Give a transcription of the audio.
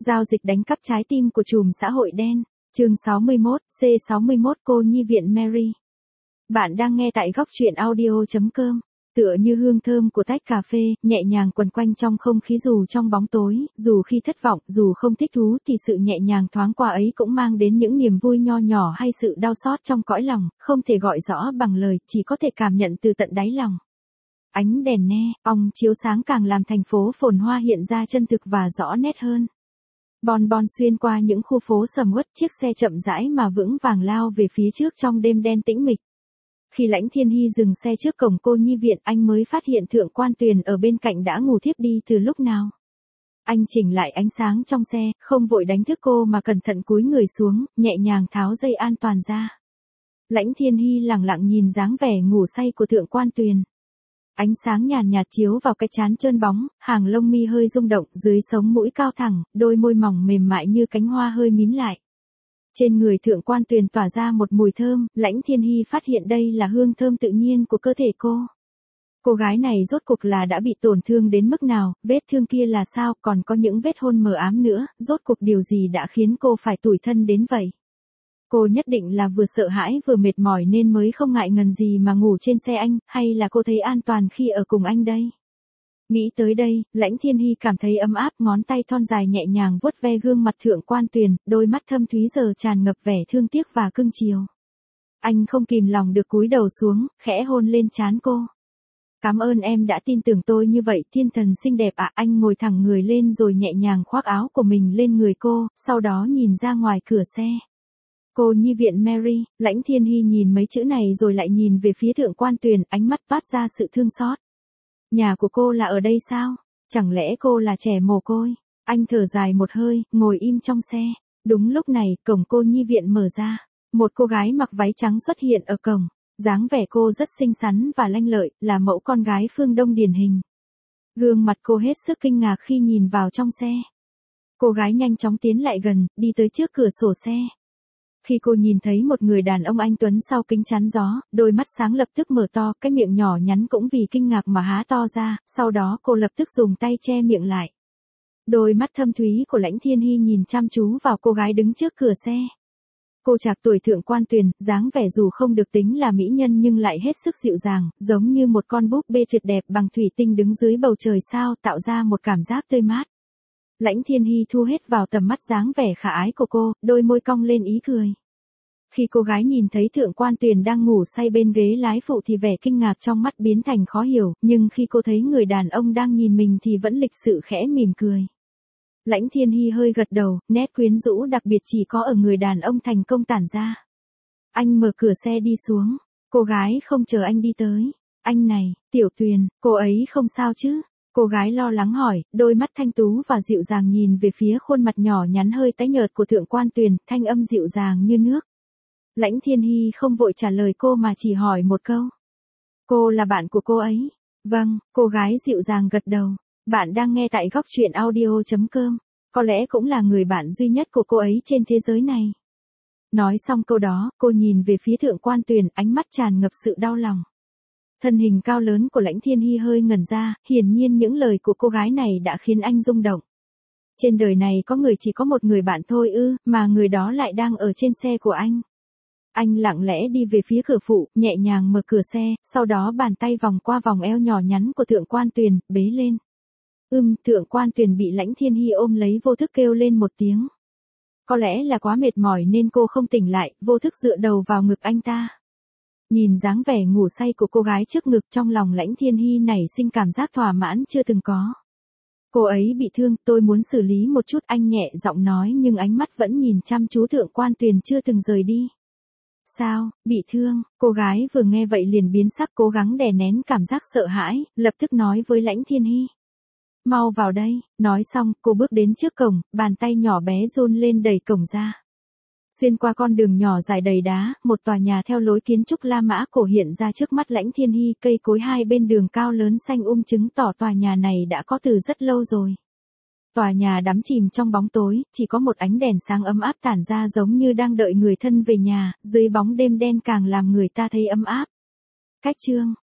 Giao dịch đánh cắp trái tim của trùm xã hội đen. Chương 61, C61 cô nhi viện Mary. Bạn đang nghe tại góc truyện audio.com. Tựa như hương thơm của tách cà phê, nhẹ nhàng quần quanh trong không khí dù trong bóng tối, dù khi thất vọng, dù không thích thú thì sự nhẹ nhàng thoáng qua ấy cũng mang đến những niềm vui nho nhỏ hay sự đau xót trong cõi lòng, không thể gọi rõ bằng lời, chỉ có thể cảm nhận từ tận đáy lòng. Ánh đèn neon chiếu sáng càng làm thành phố phồn hoa hiện ra chân thực và rõ nét hơn. Bon bon xuyên qua những khu phố sầm uất, chiếc xe chậm rãi mà vững vàng lao về phía trước trong đêm đen tĩnh mịch. Khi Lãnh Thiên Hy dừng xe trước cổng cô nhi viện, anh mới phát hiện Thượng Quan Tuyền ở bên cạnh đã ngủ thiếp đi từ lúc nào. Anh chỉnh lại ánh sáng trong xe, không vội đánh thức cô mà cẩn thận cúi người xuống, nhẹ nhàng tháo dây an toàn ra. Lãnh Thiên Hy lặng lặng nhìn dáng vẻ ngủ say của Thượng Quan Tuyền. Ánh sáng nhàn nhạt chiếu vào cái trán trơn bóng, hàng lông mi hơi rung động, dưới sống mũi cao thẳng, đôi môi mỏng mềm mại như cánh hoa hơi mím lại. Trên người Thượng Quan Tuyền tỏa ra một mùi thơm, Lãnh Thiên Hy phát hiện đây là hương thơm tự nhiên của cơ thể cô. Cô gái này rốt cuộc là đã bị tổn thương đến mức nào, vết thương kia là sao, còn có những vết hôn mờ ám nữa, rốt cuộc điều gì đã khiến cô phải tủi thân đến vậy? Cô nhất định là vừa sợ hãi vừa mệt mỏi nên mới không ngại ngần gì mà ngủ trên xe anh, hay là cô thấy an toàn khi ở cùng anh đây? Nghĩ tới đây, Lãnh Thiên Hy cảm thấy ấm áp, ngón tay thon dài nhẹ nhàng vuốt ve gương mặt Thượng Quan Tuyền, đôi mắt thâm thúy giờ tràn ngập vẻ thương tiếc và cưng chiều. Anh không kìm lòng được cúi đầu xuống, khẽ hôn lên trán cô. Cảm ơn em đã tin tưởng tôi như vậy, thiên thần xinh đẹp ạ. Anh ngồi thẳng người lên rồi nhẹ nhàng khoác áo của mình lên người cô, sau đó nhìn ra ngoài cửa xe. Cô nhi viện Mary. Lãnh Thiên Hy nhìn mấy chữ này rồi lại nhìn về phía Thượng Quan Tuyền, ánh mắt toát ra sự thương xót. Nhà của cô là ở đây sao? Chẳng lẽ cô là trẻ mồ côi? Anh thở dài một hơi, ngồi im trong xe. Đúng lúc này, cổng cô nhi viện mở ra. Một cô gái mặc váy trắng xuất hiện ở cổng. Dáng vẻ cô rất xinh xắn và lanh lợi, là mẫu con gái phương Đông điển hình. Gương mặt cô hết sức kinh ngạc khi nhìn vào trong xe. Cô gái nhanh chóng tiến lại gần, đi tới trước cửa sổ xe. Khi cô nhìn thấy một người đàn ông anh tuấn sau kính chắn gió, đôi mắt sáng lập tức mở to, cái miệng nhỏ nhắn cũng vì kinh ngạc mà há to ra, sau đó cô lập tức dùng tay che miệng lại. Đôi mắt thâm thúy của Lãnh Thiên Hy nhìn chăm chú vào cô gái đứng trước cửa xe. Cô trạc tuổi Thượng Quan Tuyền, dáng vẻ dù không được tính là mỹ nhân nhưng lại hết sức dịu dàng, giống như một con búp bê tuyệt đẹp bằng thủy tinh đứng dưới bầu trời sao, tạo ra một cảm giác tươi mát. Lãnh Thiên Hy thu hết vào tầm mắt dáng vẻ khả ái của cô, đôi môi cong lên ý cười. Khi cô gái nhìn thấy Thượng Quan Tuyền đang ngủ say bên ghế lái phụ thì vẻ kinh ngạc trong mắt biến thành khó hiểu, nhưng khi cô thấy người đàn ông đang nhìn mình thì vẫn lịch sự khẽ mỉm cười. Lãnh Thiên Hy hơi gật đầu, nét quyến rũ đặc biệt chỉ có ở người đàn ông thành công tản ra. Anh mở cửa xe đi xuống, cô gái không chờ anh đi tới. Anh này, Tiểu Tuyền, cô ấy không sao chứ? Cô gái lo lắng hỏi, đôi mắt thanh tú và dịu dàng nhìn về phía khuôn mặt nhỏ nhắn hơi tái nhợt của Thượng Quan Tuyền, thanh âm dịu dàng như nước. Lãnh Thiên Hy không vội trả lời cô mà chỉ hỏi một câu. Cô là bạn của cô ấy? Vâng, cô gái dịu dàng gật đầu. Bạn đang nghe tại góc truyện audio.com. Có lẽ cũng là người bạn duy nhất của cô ấy trên thế giới này. Nói xong câu đó, cô nhìn về phía Thượng Quan Tuyền, ánh mắt tràn ngập sự đau lòng. Thân hình cao lớn của Lãnh Thiên Hy hơi ngẩn ra, hiển nhiên những lời của cô gái này đã khiến anh rung động. Trên đời này có người chỉ có một người bạn thôi ư, mà người đó lại đang ở trên xe của anh. Anh lặng lẽ đi về phía cửa phụ, nhẹ nhàng mở cửa xe, sau đó bàn tay vòng qua vòng eo nhỏ nhắn của Thượng Quan Tuyền, bế lên. Thượng Quan Tuyền bị Lãnh Thiên Hy ôm lấy vô thức kêu lên một tiếng. Có lẽ là quá mệt mỏi nên cô không tỉnh lại, vô thức dựa đầu vào ngực anh ta. Nhìn dáng vẻ ngủ say của cô gái trước ngực, trong lòng Lãnh Thiên Hy nảy sinh cảm giác thỏa mãn chưa từng có. Cô ấy bị thương, tôi muốn xử lý một chút, anh nhẹ giọng nói nhưng ánh mắt vẫn nhìn chăm chú Thượng Quan Tuyền chưa từng rời đi. Sao, bị thương? Cô gái vừa nghe vậy liền biến sắc, cố gắng đè nén cảm giác sợ hãi, lập tức nói với Lãnh Thiên Hy. Mau vào đây. Nói xong, cô bước đến trước cổng, bàn tay nhỏ bé run lên đẩy cổng ra. Xuyên qua con đường nhỏ dài đầy đá, một tòa nhà theo lối kiến trúc La Mã cổ hiện ra trước mắt Lãnh Thiên Hy, cây cối hai bên đường cao lớn xanh chứng tỏ tòa nhà này đã có từ rất lâu rồi. Tòa nhà đắm chìm trong bóng tối, chỉ có một ánh đèn sáng ấm áp tản ra giống như đang đợi người thân về nhà, dưới bóng đêm đen càng làm người ta thấy ấm áp. Cách chương